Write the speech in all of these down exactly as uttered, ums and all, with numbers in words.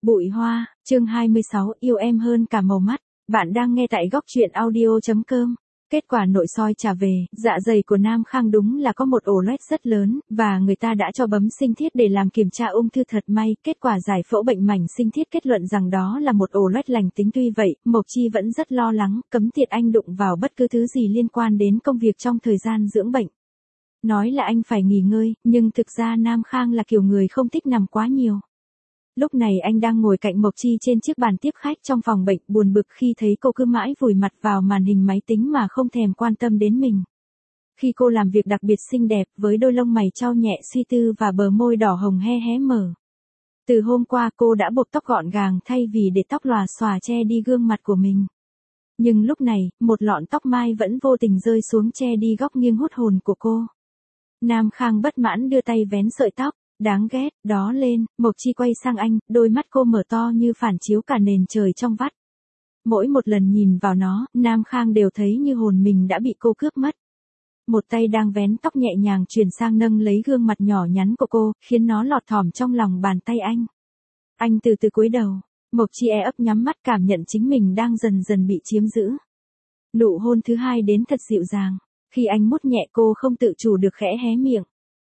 Bụi hoa, chương hai mươi sáu, yêu em hơn cả màu mắt. Bạn đang nghe tại góc truyện audio chấm com. Kết quả nội soi trả về, dạ dày của Nam Khang đúng là có một ổ loét rất lớn, và người ta đã cho bấm sinh thiết để làm kiểm tra ung thư thật may. Kết quả giải phẫu bệnh mảnh sinh thiết kết luận rằng đó là một ổ loét lành tính. Tuy vậy, Mộc Chi vẫn rất lo lắng, cấm tiệt anh đụng vào bất cứ thứ gì liên quan đến công việc trong thời gian dưỡng bệnh. Nói là anh phải nghỉ ngơi, nhưng thực ra Nam Khang là kiểu người không thích nằm quá nhiều. Lúc này anh đang ngồi cạnh Mộc Chi trên chiếc bàn tiếp khách trong phòng bệnh, buồn bực khi thấy cô cứ mãi vùi mặt vào màn hình máy tính mà không thèm quan tâm đến mình. Khi cô làm việc đặc biệt xinh đẹp với đôi lông mày chau nhẹ suy tư và bờ môi đỏ hồng hé hé mở. Từ hôm qua cô đã buộc tóc gọn gàng thay vì để tóc lòa xòa che đi gương mặt của mình. Nhưng lúc này, một lọn tóc mai vẫn vô tình rơi xuống che đi góc nghiêng hút hồn của cô. Nam Khang bất mãn đưa tay vén sợi tóc. Đáng ghét, đó lên, Mộc Chi quay sang anh, đôi mắt cô mở to như phản chiếu cả nền trời trong vắt. Mỗi một lần nhìn vào nó, Nam Khang đều thấy như hồn mình đã bị cô cướp mất. Một tay đang vén tóc nhẹ nhàng chuyển sang nâng lấy gương mặt nhỏ nhắn của cô, khiến nó lọt thỏm trong lòng bàn tay anh. Anh từ từ cúi đầu, Mộc Chi e ấp nhắm mắt cảm nhận chính mình đang dần dần bị chiếm giữ. Nụ hôn thứ hai đến thật dịu dàng, khi anh mút nhẹ cô không tự chủ được khẽ hé miệng.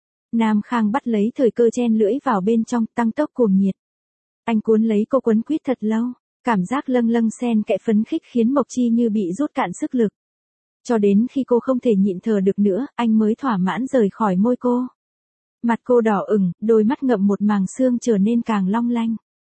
Nam Khang bắt lấy thời cơ chen lưỡi vào bên trong, tăng tốc cuồng nhiệt. Anh cuốn lấy cô quấn quýt thật lâu, cảm giác lâng lâng xen kẽ phấn khích khiến Mộc Chi như bị rút cạn sức lực. Cho đến khi cô không thể nhịn thở được nữa, anh mới thỏa mãn rời khỏi môi cô. Mặt cô đỏ ửng, đôi mắt ngậm một màng sương trở nên càng long lanh.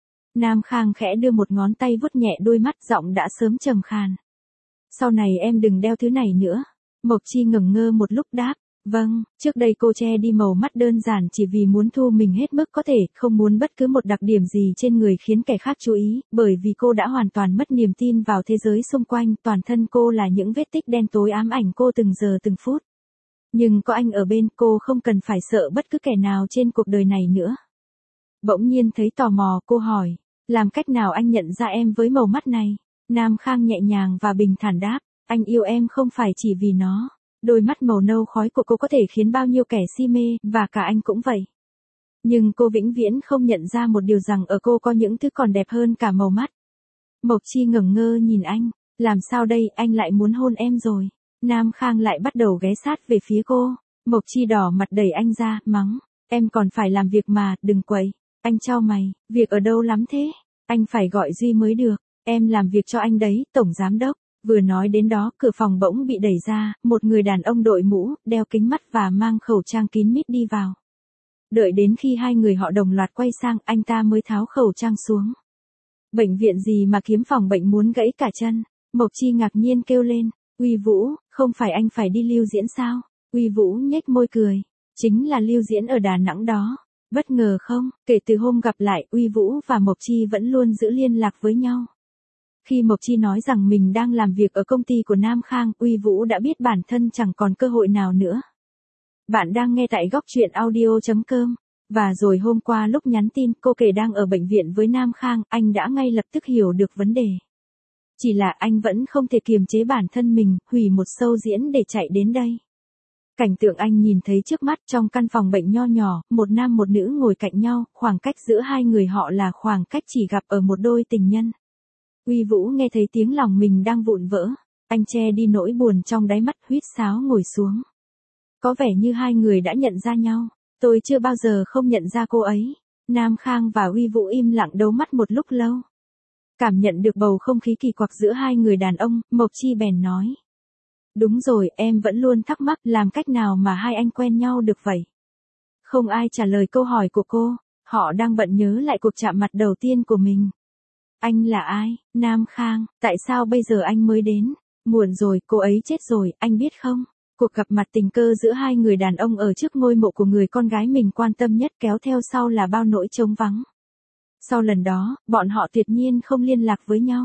Nam Khang khẽ đưa một ngón tay vuốt nhẹ đôi mắt, giọng đã sớm trầm khàn. Sau này em đừng đeo thứ này nữa. Mộc Chi ngẩn ngơ một lúc đáp. Vâng, trước đây cô che đi màu mắt đơn giản chỉ vì muốn thu mình hết mức có thể, không muốn bất cứ một đặc điểm gì trên người khiến kẻ khác chú ý, bởi vì cô đã hoàn toàn mất niềm tin vào thế giới xung quanh, toàn thân cô là những vết tích đen tối ám ảnh cô từng giờ từng phút. Nhưng có anh ở bên, cô không cần phải sợ bất cứ kẻ nào trên cuộc đời này nữa. Bỗng nhiên thấy tò mò, cô hỏi, làm cách nào anh nhận ra em với màu mắt này? Nam Khang nhẹ nhàng và bình thản đáp, anh yêu em không phải chỉ vì nó. Đôi mắt màu nâu khói của cô có thể khiến bao nhiêu kẻ si mê, và cả anh cũng vậy. Nhưng cô vĩnh viễn không nhận ra một điều rằng ở cô có những thứ còn đẹp hơn cả màu mắt. Mộc Chi ngẩn ngơ nhìn anh, làm sao đây, anh lại muốn hôn em rồi. Nam Khang lại bắt đầu ghé sát về phía cô. Mộc Chi đỏ mặt đẩy anh ra, mắng, em còn phải làm việc mà, đừng quậy. Anh chau mày, việc ở đâu lắm thế, anh phải gọi Duy mới được, em làm việc cho anh đấy, tổng giám đốc. Vừa nói đến đó, cửa phòng bỗng bị đẩy ra, một người đàn ông đội mũ, đeo kính mắt và mang khẩu trang kín mít đi vào. Đợi đến khi hai người họ đồng loạt quay sang, anh ta mới tháo khẩu trang xuống. Bệnh viện gì mà kiếm phòng bệnh muốn gãy cả chân? Mộc Chi ngạc nhiên kêu lên, Uy Vũ, không phải anh phải đi lưu diễn sao? Uy Vũ nhếch môi cười, chính là lưu diễn ở Đà Nẵng đó. Bất ngờ không, kể từ hôm gặp lại, Uy Vũ và Mộc Chi vẫn luôn giữ liên lạc với nhau. Khi Mộc Chi nói rằng mình đang làm việc ở công ty của Nam Khang, Uy Vũ đã biết bản thân chẳng còn cơ hội nào nữa. Bạn đang nghe tại góc truyện audio chấm com. Và rồi hôm qua lúc nhắn tin, cô kể đang ở bệnh viện với Nam Khang, anh đã ngay lập tức hiểu được vấn đề. Chỉ là anh vẫn không thể kiềm chế bản thân mình, hủy một show diễn để chạy đến đây. Cảnh tượng anh nhìn thấy trước mắt trong căn phòng bệnh nho nhỏ, một nam một nữ ngồi cạnh nhau, khoảng cách giữa hai người họ là khoảng cách chỉ gặp ở một đôi tình nhân. Uy Vũ nghe thấy tiếng lòng mình đang vụn vỡ, anh che đi nỗi buồn trong đáy mắt, huýt sáo ngồi xuống. Có vẻ như hai người đã nhận ra nhau, tôi chưa bao giờ không nhận ra cô ấy. Nam Khang và Uy Vũ im lặng đấu mắt một lúc lâu. Cảm nhận được bầu không khí kỳ quặc giữa hai người đàn ông, Mộc Chi bèn nói. Đúng rồi, em vẫn luôn thắc mắc làm cách nào mà hai anh quen nhau được vậy. Không ai trả lời câu hỏi của cô, họ đang bận nhớ lại cuộc chạm mặt đầu tiên của mình. Anh là ai? Nam Khang, tại sao bây giờ anh mới đến? Muộn rồi, cô ấy chết rồi, anh biết không? Cuộc gặp mặt tình cờ giữa hai người đàn ông ở trước ngôi mộ của người con gái mình quan tâm nhất kéo theo sau là bao nỗi trống vắng. Sau lần đó, bọn họ tuyệt nhiên không liên lạc với nhau.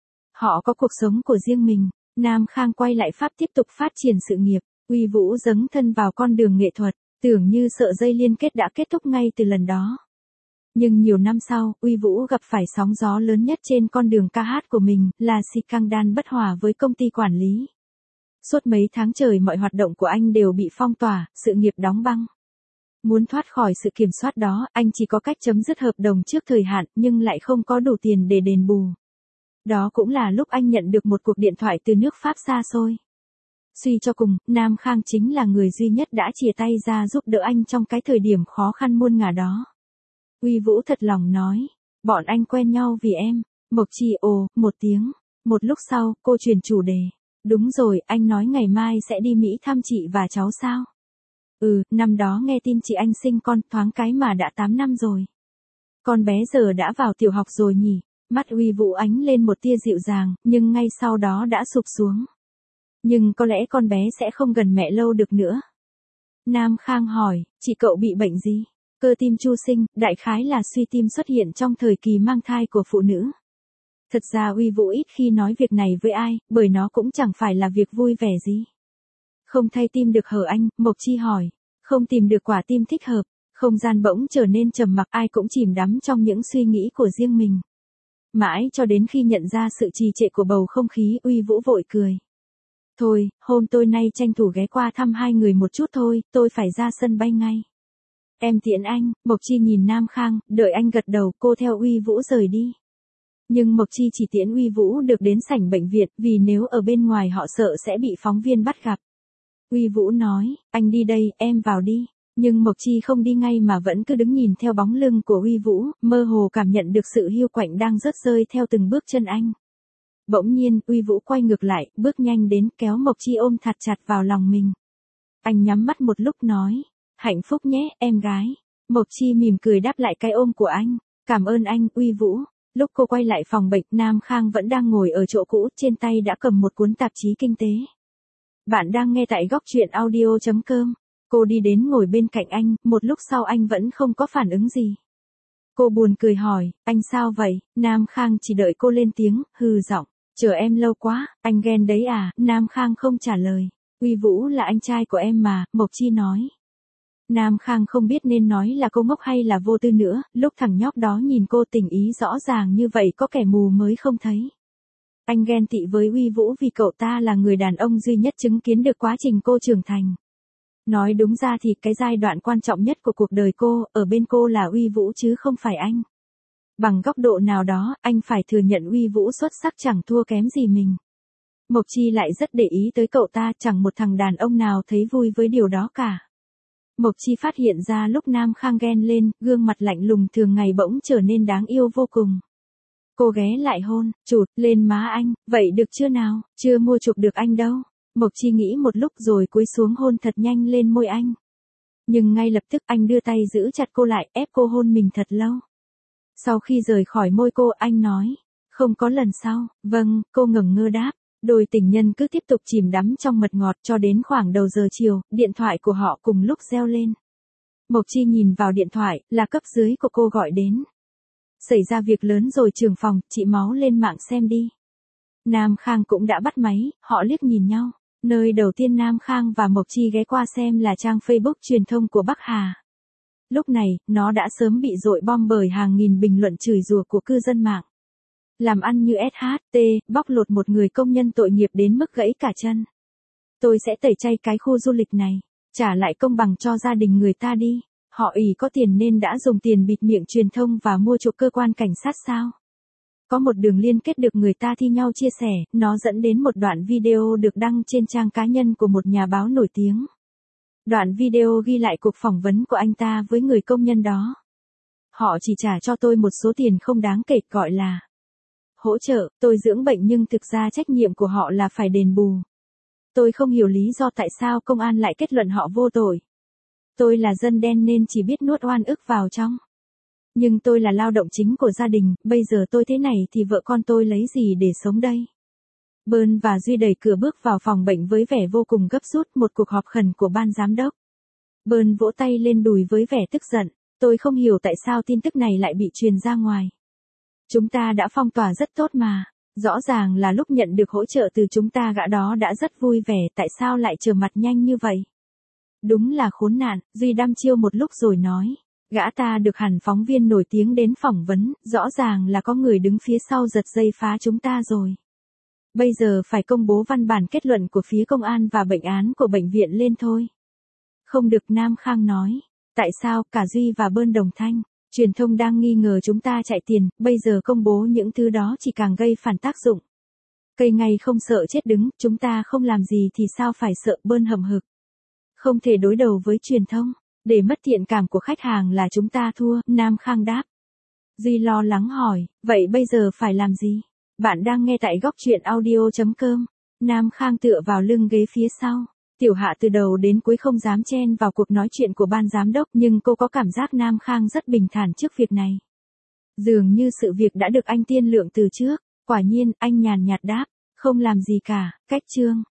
Họ có cuộc sống của riêng mình. Nam Khang quay lại Pháp tiếp tục phát triển sự nghiệp. Uy Vũ dấn thân vào con đường nghệ thuật, tưởng như sợi dây liên kết đã kết thúc ngay từ lần đó. Nhưng nhiều năm sau, Uy Vũ gặp phải sóng gió lớn nhất trên con đường ca hát của mình, là scandal bất hòa với công ty quản lý. Suốt mấy tháng trời mọi hoạt động của anh đều bị phong tỏa, sự nghiệp đóng băng. Muốn thoát khỏi sự kiểm soát đó, anh chỉ có cách chấm dứt hợp đồng trước thời hạn, nhưng lại không có đủ tiền để đền bù. Đó cũng là lúc anh nhận được một cuộc điện thoại từ nước Pháp xa xôi. Suy cho cùng, Nam Khang chính là người duy nhất đã chìa tay ra giúp đỡ anh trong cái thời điểm khó khăn muôn ngả đó. Uy Vũ thật lòng nói, bọn anh quen nhau vì em. Mộc Chi ồ, một tiếng. Một lúc sau, cô chuyển chủ đề. Đúng rồi, anh nói ngày mai sẽ đi Mỹ thăm chị và cháu sao? Ừ, năm đó nghe tin chị anh sinh con, thoáng cái mà đã tám năm rồi. Con bé giờ đã vào tiểu học rồi nhỉ? Mắt Uy Vũ ánh lên một tia dịu dàng, nhưng ngay sau đó đã sụp xuống. Nhưng có lẽ con bé sẽ không gần mẹ lâu được nữa. Nam Khang hỏi, chị cậu bị bệnh gì? Cơ tim chu sinh, đại khái là suy tim xuất hiện trong thời kỳ mang thai của phụ nữ. Thật ra Uy Vũ ít khi nói việc này với ai, bởi nó cũng chẳng phải là việc vui vẻ gì. Không thay tim được hở anh, Mộc Chi hỏi. Không tìm được quả tim thích hợp, không gian bỗng trở nên trầm mặc, ai cũng chìm đắm trong những suy nghĩ của riêng mình. Mãi cho đến khi nhận ra sự trì trệ của bầu không khí, Uy Vũ vội cười. Thôi, hôm tôi nay tranh thủ ghé qua thăm hai người một chút thôi, tôi phải ra sân bay ngay. Em tiễn anh. Mộc Chi nhìn Nam Khang, đợi anh gật đầu, cô theo Uy Vũ rời đi. Nhưng Mộc Chi chỉ tiễn Uy Vũ được đến sảnh bệnh viện, vì nếu ở bên ngoài họ sợ sẽ bị phóng viên bắt gặp. Uy Vũ nói, anh đi đây, em vào đi. Nhưng Mộc Chi không đi ngay mà vẫn cứ đứng nhìn theo bóng lưng của Uy Vũ, mơ hồ cảm nhận được sự hiu quạnh đang rớt rơi theo từng bước chân anh. Bỗng nhiên, Uy Vũ quay ngược lại, bước nhanh đến kéo Mộc Chi ôm thật chặt vào lòng mình. Anh nhắm mắt một lúc nói, hạnh phúc nhé, em gái. Mộc Chi mỉm cười đáp lại cái ôm của anh. Cảm ơn anh, Uy Vũ. Lúc cô quay lại phòng bệnh, Nam Khang vẫn đang ngồi ở chỗ cũ, trên tay đã cầm một cuốn tạp chí kinh tế. Bạn đang nghe tại góc truyện audio chấm com. Cô đi đến ngồi bên cạnh anh, một lúc sau anh vẫn không có phản ứng gì. Cô buồn cười hỏi, anh sao vậy? Nam Khang chỉ đợi cô lên tiếng, hừ giọng, chờ em lâu quá, anh ghen đấy à? Nam Khang không trả lời. Uy Vũ là anh trai của em mà, Mộc Chi nói. Nam Khang không biết nên nói là cô ngốc hay là vô tư nữa, lúc thằng nhóc đó nhìn cô tình ý rõ ràng như vậy có kẻ mù mới không thấy. Anh ghen tị với Uy Vũ vì cậu ta là người đàn ông duy nhất chứng kiến được quá trình cô trưởng thành. Nói đúng ra thì cái giai đoạn quan trọng nhất của cuộc đời cô, ở bên cô là Uy Vũ chứ không phải anh. Bằng góc độ nào đó, anh phải thừa nhận Uy Vũ xuất sắc chẳng thua kém gì mình. Mộc Chi lại rất để ý tới cậu ta, chẳng một thằng đàn ông nào thấy vui với điều đó cả. Mộc Chi phát hiện ra lúc Nam Khang ghen lên, gương mặt lạnh lùng thường ngày bỗng trở nên đáng yêu vô cùng. Cô ghé lại hôn, chụt lên má anh, vậy được chưa nào, chưa mua chuộc được anh đâu. Mộc Chi nghĩ một lúc rồi cúi xuống hôn thật nhanh lên môi anh. Nhưng ngay lập tức anh đưa tay giữ chặt cô lại, ép cô hôn mình thật lâu. Sau khi rời khỏi môi cô, anh nói, không có lần sau. Vâng, cô ngẩng ngơ đáp. Đôi tình nhân cứ tiếp tục chìm đắm trong mật ngọt cho đến khoảng đầu giờ chiều, điện thoại của họ cùng lúc reo lên. Mộc Chi nhìn vào điện thoại, là cấp dưới của cô gọi đến. Xảy ra việc lớn rồi trưởng phòng, chị máu lên mạng xem đi. Nam Khang cũng đã bắt máy, họ liếc nhìn nhau. Nơi đầu tiên Nam Khang và Mộc Chi ghé qua xem là trang Facebook truyền thông của Bắc Hà. Lúc này, nó đã sớm bị dội bom bởi hàng nghìn bình luận chửi rủa của cư dân mạng. Làm ăn như ét hát tê, bóc lột một người công nhân tội nghiệp đến mức gãy cả chân. Tôi sẽ tẩy chay cái khu du lịch này, trả lại công bằng cho gia đình người ta đi. Họ ỷ có tiền nên đã dùng tiền bịt miệng truyền thông và mua chuộc cơ quan cảnh sát sao? Có một đường liên kết được người ta thi nhau chia sẻ, nó dẫn đến một đoạn video được đăng trên trang cá nhân của một nhà báo nổi tiếng. Đoạn video ghi lại cuộc phỏng vấn của anh ta với người công nhân đó. Họ chỉ trả cho tôi một số tiền không đáng kể, gọi là hỗ trợ, tôi dưỡng bệnh, nhưng thực ra trách nhiệm của họ là phải đền bù. Tôi không hiểu lý do tại sao công an lại kết luận họ vô tội. Tôi là dân đen nên chỉ biết nuốt oan ức vào trong. Nhưng tôi là lao động chính của gia đình, bây giờ tôi thế này thì vợ con tôi lấy gì để sống đây? Bơn và Duy đẩy cửa bước vào phòng bệnh với vẻ vô cùng gấp rút, một cuộc họp khẩn của ban giám đốc. Bơn vỗ tay lên đùi với vẻ tức giận. Tôi không hiểu tại sao tin tức này lại bị truyền ra ngoài. Chúng ta đã phong tỏa rất tốt mà. Rõ ràng là lúc nhận được hỗ trợ từ chúng ta gã đó đã rất vui vẻ, tại sao lại trở mặt nhanh như vậy? Đúng là khốn nạn, Duy đăm chiêu một lúc rồi nói. Gã ta được hẳn phóng viên nổi tiếng đến phỏng vấn, rõ ràng là có người đứng phía sau giật dây phá chúng ta rồi. Bây giờ phải công bố văn bản kết luận của phía công an và bệnh án của bệnh viện lên thôi. Không được, Nam Khang nói. Tại sao, cả Duy và Bơn đồng thanh. Truyền thông đang nghi ngờ chúng ta chạy tiền, bây giờ công bố những thứ đó chỉ càng gây phản tác dụng. Cây ngay không sợ chết đứng, chúng ta không làm gì thì sao phải sợ, Bơn hậm hực. Không thể đối đầu với truyền thông, để mất thiện cảm của khách hàng là chúng ta thua, Nam Khang đáp. Duy lo lắng hỏi, vậy bây giờ phải làm gì? Bạn đang nghe tại góc truyện audio chấm com. Nam Khang tựa vào lưng ghế phía sau. Tiểu Hạ từ đầu đến cuối không dám chen vào cuộc nói chuyện của ban giám đốc, nhưng cô có cảm giác Nam Khang rất bình thản trước việc này. Dường như sự việc đã được anh tiên lượng từ trước. Quả nhiên, anh nhàn nhạt đáp, không làm gì cả, cách chương.